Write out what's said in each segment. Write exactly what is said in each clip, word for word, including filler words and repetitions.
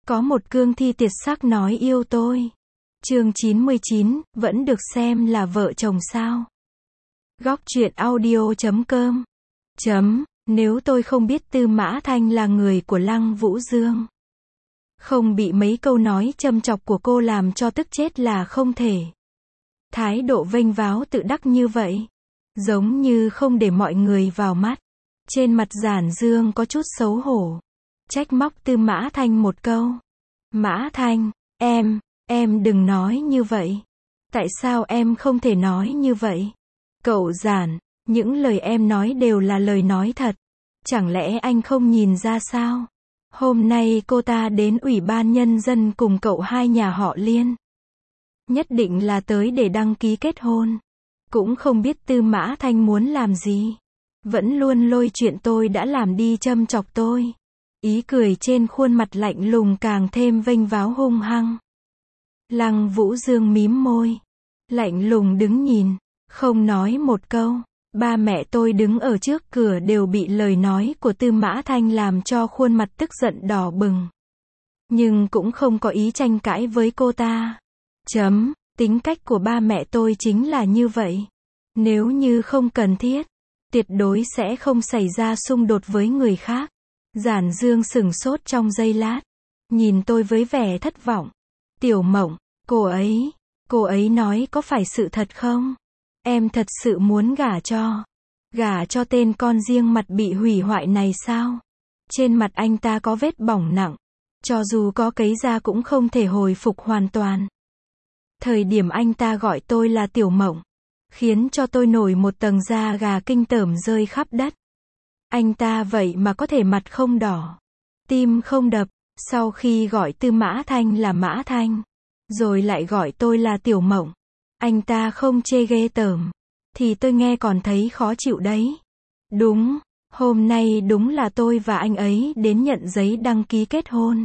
Có một cương thi tuyệt sắc nói yêu tôi. Chương chín mươi chín, vẫn được xem là vợ chồng sao? Góc truyện audio chấm com. Chấm, nếu tôi không biết Tư Mã Thanh là người của Lăng Vũ Dương, không bị mấy câu nói châm chọc của cô làm cho tức chết là không thể. Thái độ vênh váo tự đắc như vậy, giống như không để mọi người vào mắt. Trên mặt Giản Dương có chút xấu hổ, trách móc Tư Mã Thanh một câu. Mã Thanh, em, em đừng nói như vậy. Tại sao em không thể nói như vậy? Cậu Giản, những lời em nói đều là lời nói thật. Chẳng lẽ anh không nhìn ra sao? Hôm nay cô ta đến Ủy ban Nhân dân cùng cậu hai nhà họ Liên. Nhất định là tới để đăng ký kết hôn. Cũng không biết Tư Mã Thanh muốn làm gì. Vẫn luôn lôi chuyện tôi đã làm đi châm chọc tôi. Ý cười trên khuôn mặt lạnh lùng càng thêm vênh váo hung hăng. Lăng Vũ Dương mím môi, lạnh lùng đứng nhìn, không nói một câu. Ba mẹ tôi đứng ở trước cửa đều bị lời nói của Tư Mã Thanh làm cho khuôn mặt tức giận đỏ bừng. Nhưng cũng không có ý tranh cãi với cô ta. Chấm, tính cách của ba mẹ tôi chính là như vậy. Nếu như không cần thiết, tuyệt đối sẽ không xảy ra xung đột với người khác. Giản Dương sửng sốt trong giây lát, nhìn tôi với vẻ thất vọng. Tiểu Mộng, cô ấy, cô ấy nói có phải sự thật không? Em thật sự muốn gả cho, gả cho tên con riêng mặt bị hủy hoại này sao? Trên mặt anh ta có vết bỏng nặng, cho dù có cấy ra cũng không thể hồi phục hoàn toàn. Thời điểm anh ta gọi tôi là Tiểu Mộng, khiến cho tôi nổi một tầng da gà kinh tởm rơi khắp đất. Anh ta vậy mà có thể mặt không đỏ, tim không đập, sau khi gọi Tư Mã Thanh là Mã Thanh, rồi lại gọi tôi là Tiểu Mộng. Anh ta không chê ghê tởm, thì tôi nghe còn thấy khó chịu đấy. Đúng, hôm nay đúng là tôi và anh ấy đến nhận giấy đăng ký kết hôn.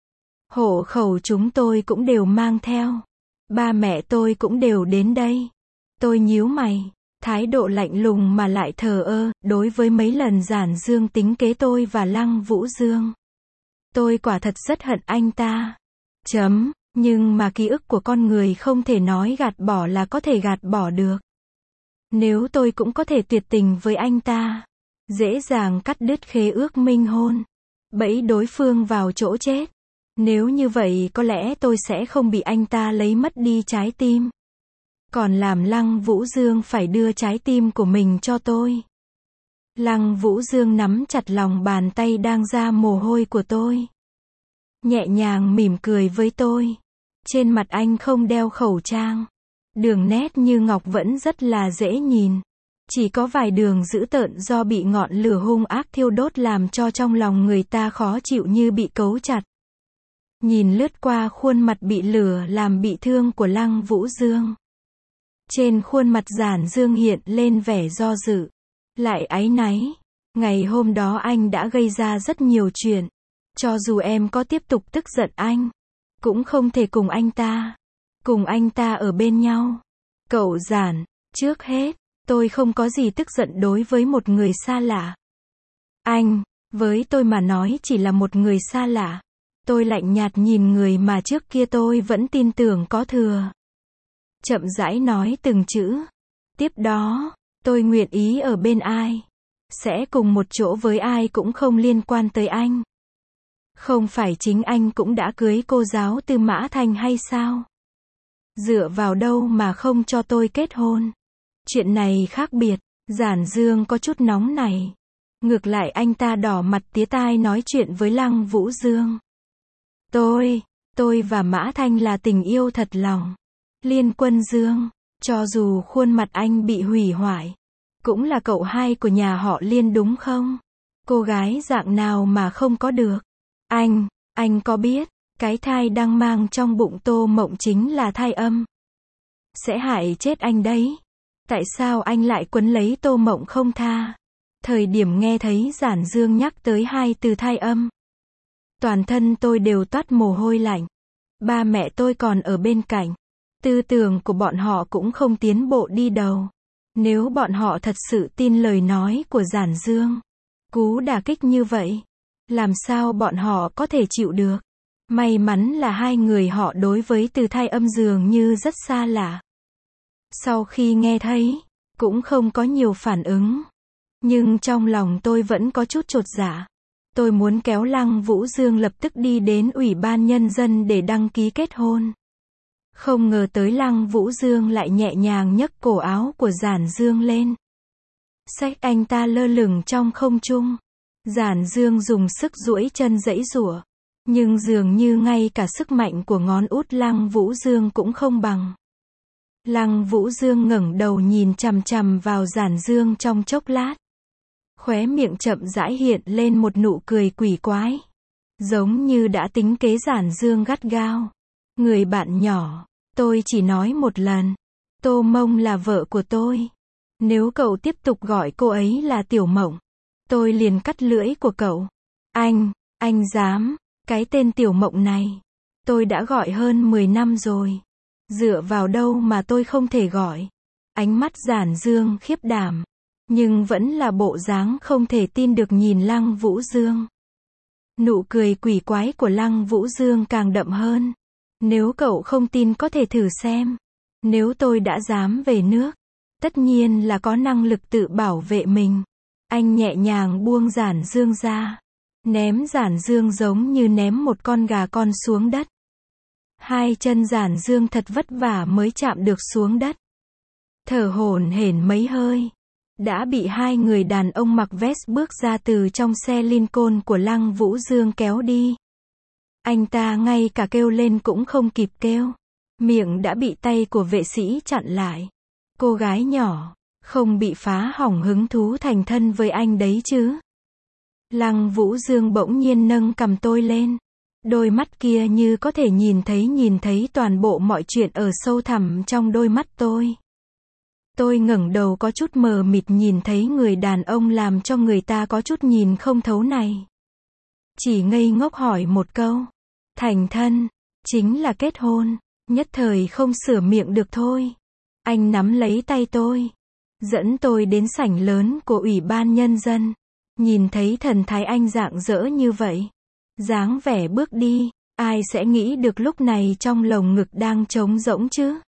Hộ khẩu chúng tôi cũng đều mang theo. Ba mẹ tôi cũng đều đến đây. Tôi nhíu mày, thái độ lạnh lùng mà lại thờ ơ, đối với mấy lần Giản Dương tính kế tôi và Lăng Vũ Dương. Tôi quả thật rất hận anh ta. Chấm, nhưng mà ký ức của con người không thể nói gạt bỏ là có thể gạt bỏ được. Nếu tôi cũng có thể tuyệt tình với anh ta, dễ dàng cắt đứt khế ước minh hôn, bẫy đối phương vào chỗ chết. Nếu như vậy có lẽ tôi sẽ không bị anh ta lấy mất đi trái tim. Còn làm Lăng Vũ Dương phải đưa trái tim của mình cho tôi. Lăng Vũ Dương nắm chặt lòng bàn tay đang ra mồ hôi của tôi, nhẹ nhàng mỉm cười với tôi. Trên mặt anh không đeo khẩu trang, đường nét như ngọc vẫn rất là dễ nhìn. Chỉ có vài đường dữ tợn do bị ngọn lửa hung ác thiêu đốt làm cho trong lòng người ta khó chịu như bị cấu chặt. Nhìn lướt qua khuôn mặt bị lửa làm bị thương của Lăng Vũ Dương, trên khuôn mặt Giản Dương hiện lên vẻ do dự, lại áy náy. Ngày hôm đó anh đã gây ra rất nhiều chuyện. Cho dù em có tiếp tục tức giận anh, cũng không thể cùng anh ta, cùng anh ta ở bên nhau. Cậu Giản, trước hết, tôi không có gì tức giận đối với một người xa lạ. Anh, với tôi mà nói chỉ là một người xa lạ. Tôi lạnh nhạt nhìn người mà trước kia tôi vẫn tin tưởng có thừa. Chậm rãi nói từng chữ. Tiếp đó, tôi nguyện ý ở bên ai, sẽ cùng một chỗ với ai cũng không liên quan tới anh. Không phải chính anh cũng đã cưới cô giáo Tư Mã Thanh hay sao? Dựa vào đâu mà không cho tôi kết hôn? Chuyện này khác biệt. Giản Dương có chút nóng này. Ngược lại anh ta đỏ mặt tía tai nói chuyện với Lăng Vũ Dương. Tôi, tôi và Mã Thanh là tình yêu thật lòng. Liên Quân Dương, cho dù khuôn mặt anh bị hủy hoại, cũng là cậu hai của nhà họ Liên đúng không? Cô gái dạng nào mà không có được? Anh, anh có biết, cái thai đang mang trong bụng Tô Mộng chính là thai âm. Sẽ hại chết anh đấy. Tại sao anh lại quấn lấy Tô Mộng không tha? Thời điểm nghe thấy Giản Dương nhắc tới hai từ thai âm, toàn thân tôi đều toát mồ hôi lạnh. Ba mẹ tôi còn ở bên cạnh. Tư tưởng của bọn họ cũng không tiến bộ đi đầu. Nếu bọn họ thật sự tin lời nói của Giản Dương, cú đả kích như vậy, làm sao bọn họ có thể chịu được? May mắn là hai người họ đối với từ thai âm dường như rất xa lạ. Sau khi nghe thấy, cũng không có nhiều phản ứng. Nhưng trong lòng tôi vẫn có chút chột dạ. Tôi muốn kéo Lăng Vũ Dương lập tức đi đến Ủy ban Nhân dân để đăng ký kết hôn. Không ngờ tới Lăng Vũ Dương lại nhẹ nhàng nhấc cổ áo của Giản Dương lên. Xách anh ta lơ lửng trong không trung. Giản Dương dùng sức duỗi chân giãy giụa. Nhưng dường như ngay cả sức mạnh của ngón út Lăng Vũ Dương cũng không bằng. Lăng Vũ Dương ngẩng đầu nhìn chằm chằm vào Giản Dương trong chốc lát. Khóe miệng chậm rãi hiện lên một nụ cười quỷ quái. Giống như đã tính kế Giản Dương gắt gao. Người bạn nhỏ, tôi chỉ nói một lần. Tô Mông là vợ của tôi. Nếu cậu tiếp tục gọi cô ấy là Tiểu Mộng, tôi liền cắt lưỡi của cậu. Anh, anh dám, cái tên Tiểu Mộng này, tôi đã gọi hơn mười năm rồi. Dựa vào đâu mà tôi không thể gọi? Ánh mắt Giản Dương khiếp đảm, nhưng vẫn là bộ dáng không thể tin được nhìn Lăng Vũ Dương. Nụ cười quỷ quái của Lăng Vũ Dương càng đậm hơn. Nếu cậu không tin có thể thử xem. Nếu tôi đã dám về nước, tất nhiên là có năng lực tự bảo vệ mình. Anh nhẹ nhàng buông Giản Dương ra. Ném Giản Dương giống như ném một con gà con xuống đất. Hai chân Giản Dương thật vất vả mới chạm được xuống đất. Thở hổn hển mấy hơi. Đã bị hai người đàn ông mặc vest bước ra từ trong xe Lincoln của Lăng Vũ Dương kéo đi. Anh ta ngay cả kêu lên cũng không kịp kêu. Miệng đã bị tay của vệ sĩ chặn lại. Cô gái nhỏ, không bị phá hỏng hứng thú thành thân với anh đấy chứ. Lăng Vũ Dương bỗng nhiên nâng cằm tôi lên. Đôi mắt kia như có thể nhìn thấy nhìn thấy toàn bộ mọi chuyện ở sâu thẳm trong đôi mắt tôi. Tôi ngẩng đầu có chút mờ mịt nhìn thấy người đàn ông làm cho người ta có chút nhìn không thấu này. Chỉ ngây ngốc hỏi một câu. Thành thân, chính là kết hôn, nhất thời không sửa miệng được thôi. Anh nắm lấy tay tôi, dẫn tôi đến sảnh lớn của Ủy ban Nhân dân. Nhìn thấy thần thái anh rạng rỡ như vậy, dáng vẻ bước đi, ai sẽ nghĩ được lúc này trong lồng ngực đang trống rỗng chứ?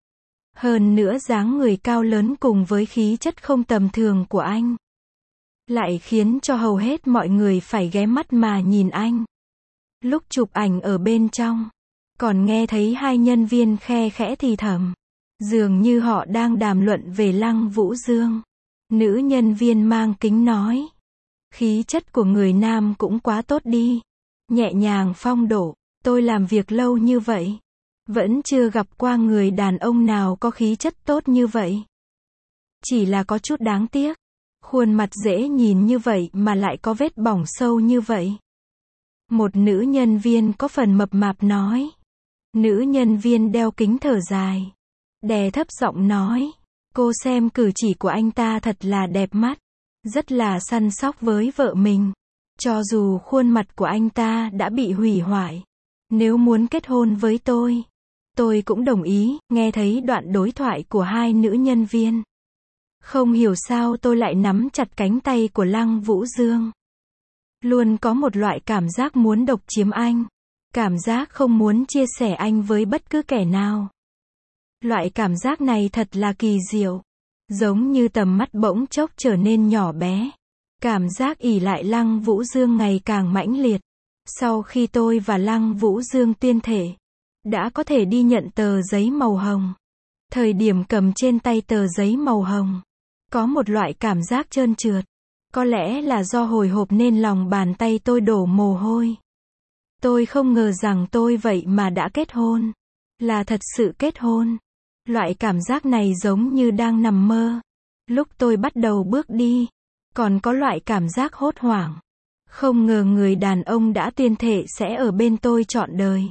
Hơn nữa dáng người cao lớn cùng với khí chất không tầm thường của anh, lại khiến cho hầu hết mọi người phải ghé mắt mà nhìn anh. Lúc chụp ảnh ở bên trong, còn nghe thấy hai nhân viên khe khẽ thì thầm. Dường như họ đang đàm luận về Lăng Vũ Dương. Nữ nhân viên mang kính nói. Khí chất của người nam cũng quá tốt đi. Nhẹ nhàng phong độ. Tôi làm việc lâu như vậy, vẫn chưa gặp qua người đàn ông nào có khí chất tốt như vậy. Chỉ là có chút đáng tiếc. Khuôn mặt dễ nhìn như vậy mà lại có vết bỏng sâu như vậy. Một nữ nhân viên có phần mập mạp nói. Nữ nhân viên đeo kính thở dài. Đè thấp giọng nói. Cô xem cử chỉ của anh ta thật là đẹp mắt. Rất là săn sóc với vợ mình. Cho dù khuôn mặt của anh ta đã bị hủy hoại. Nếu muốn kết hôn với tôi, tôi cũng đồng ý. Nghe thấy đoạn đối thoại của hai nữ nhân viên, không hiểu sao tôi lại nắm chặt cánh tay của Lăng Vũ Dương. Luôn có một loại cảm giác muốn độc chiếm anh. Cảm giác không muốn chia sẻ anh với bất cứ kẻ nào. Loại cảm giác này thật là kỳ diệu. Giống như tầm mắt bỗng chốc trở nên nhỏ bé. Cảm giác ỷ lại Lăng Vũ Dương ngày càng mãnh liệt. Sau khi tôi và Lăng Vũ Dương tuyên thể, đã có thể đi nhận tờ giấy màu hồng. Thời điểm cầm trên tay tờ giấy màu hồng, có một loại cảm giác trơn trượt. Có lẽ là do hồi hộp nên lòng bàn tay tôi đổ mồ hôi. Tôi không ngờ rằng tôi vậy mà đã kết hôn. Là thật sự kết hôn. Loại cảm giác này giống như đang nằm mơ. Lúc tôi bắt đầu bước đi, còn có loại cảm giác hốt hoảng. Không ngờ người đàn ông đã tuyên thệ sẽ ở bên tôi trọn đời.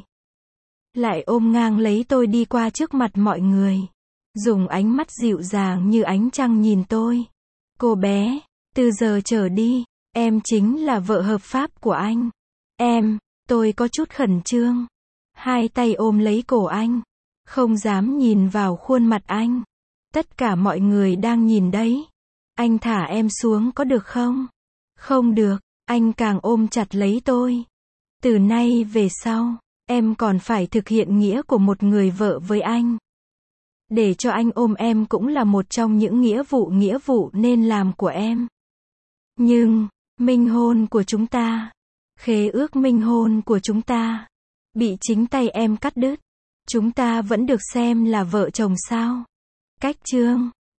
Lại ôm ngang lấy tôi đi qua trước mặt mọi người. Dùng ánh mắt dịu dàng như ánh trăng nhìn tôi. Cô bé, từ giờ trở đi, em chính là vợ hợp pháp của anh. Em, tôi có chút khẩn trương. Hai tay ôm lấy cổ anh. Không dám nhìn vào khuôn mặt anh. Tất cả mọi người đang nhìn đấy. Anh thả em xuống có được không? Không được, anh càng ôm chặt lấy tôi. Từ nay về sau, Em còn phải thực hiện nghĩa của một người vợ với anh. Để cho anh ôm em cũng là một trong những nghĩa vụ nghĩa vụ nên làm của em. Nhưng, minh hôn của chúng ta, khế ước minh hôn của chúng ta, bị chính tay em cắt đứt. Chúng ta vẫn được xem là vợ chồng sao? Cách chương